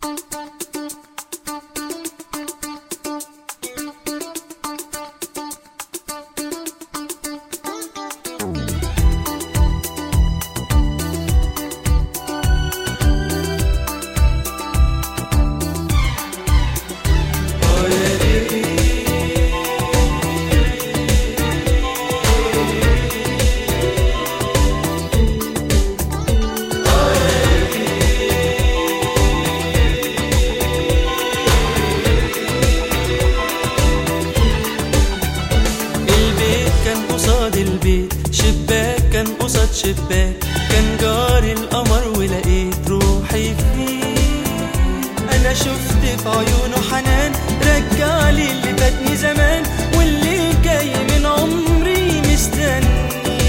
البيت شباك كان قصاد شباك، كان جاري القمر ولقيت روحي فيه. انا شفت في عيونه حنان رجعلي اللي فاتني زمان، واللي جاي من عمري مستني.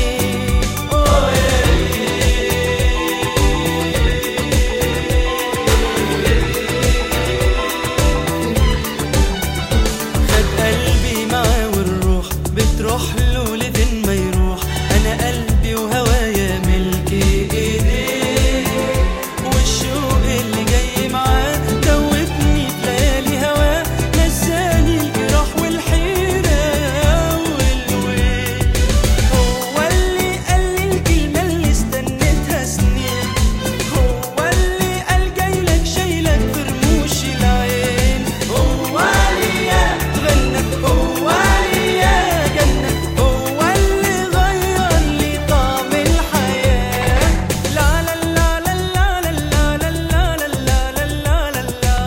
خد قلبي معاه والروح بتروح له لفين ما يروح، انا قلبي وهوايا ملك ايديه، والشوق اللي جاي معاه دوبني في ليالي هواه، نساني الجراح والحيرة والويل. هو اللي قال لي الكلمة اللي استنيتها سنين، هو اللي قال جايلك شايلك في رموش العين، هو ليا غنى، هو ليا جنة، هو اللي غير لي طعم الحياة. لا لا لا لا لا لا لا لا لا لا لا لا لا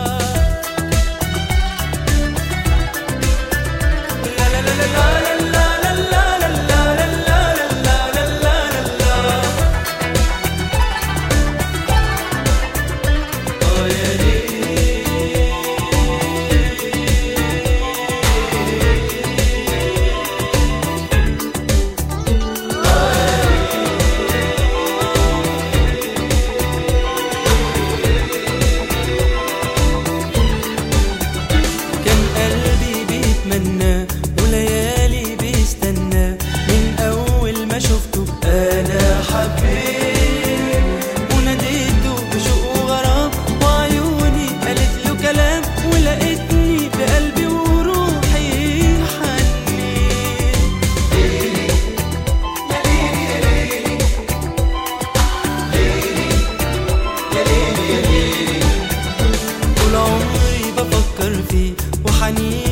كان قلبي بيتمنى وليالي بيستنى، من أول ما شفته أنا حبيت، وناديته بشوق وغرام، وعيوني قالت له كلام، ولقيتني بقلبي وروحي حنيت. طول عمري بفكر فيه وحنين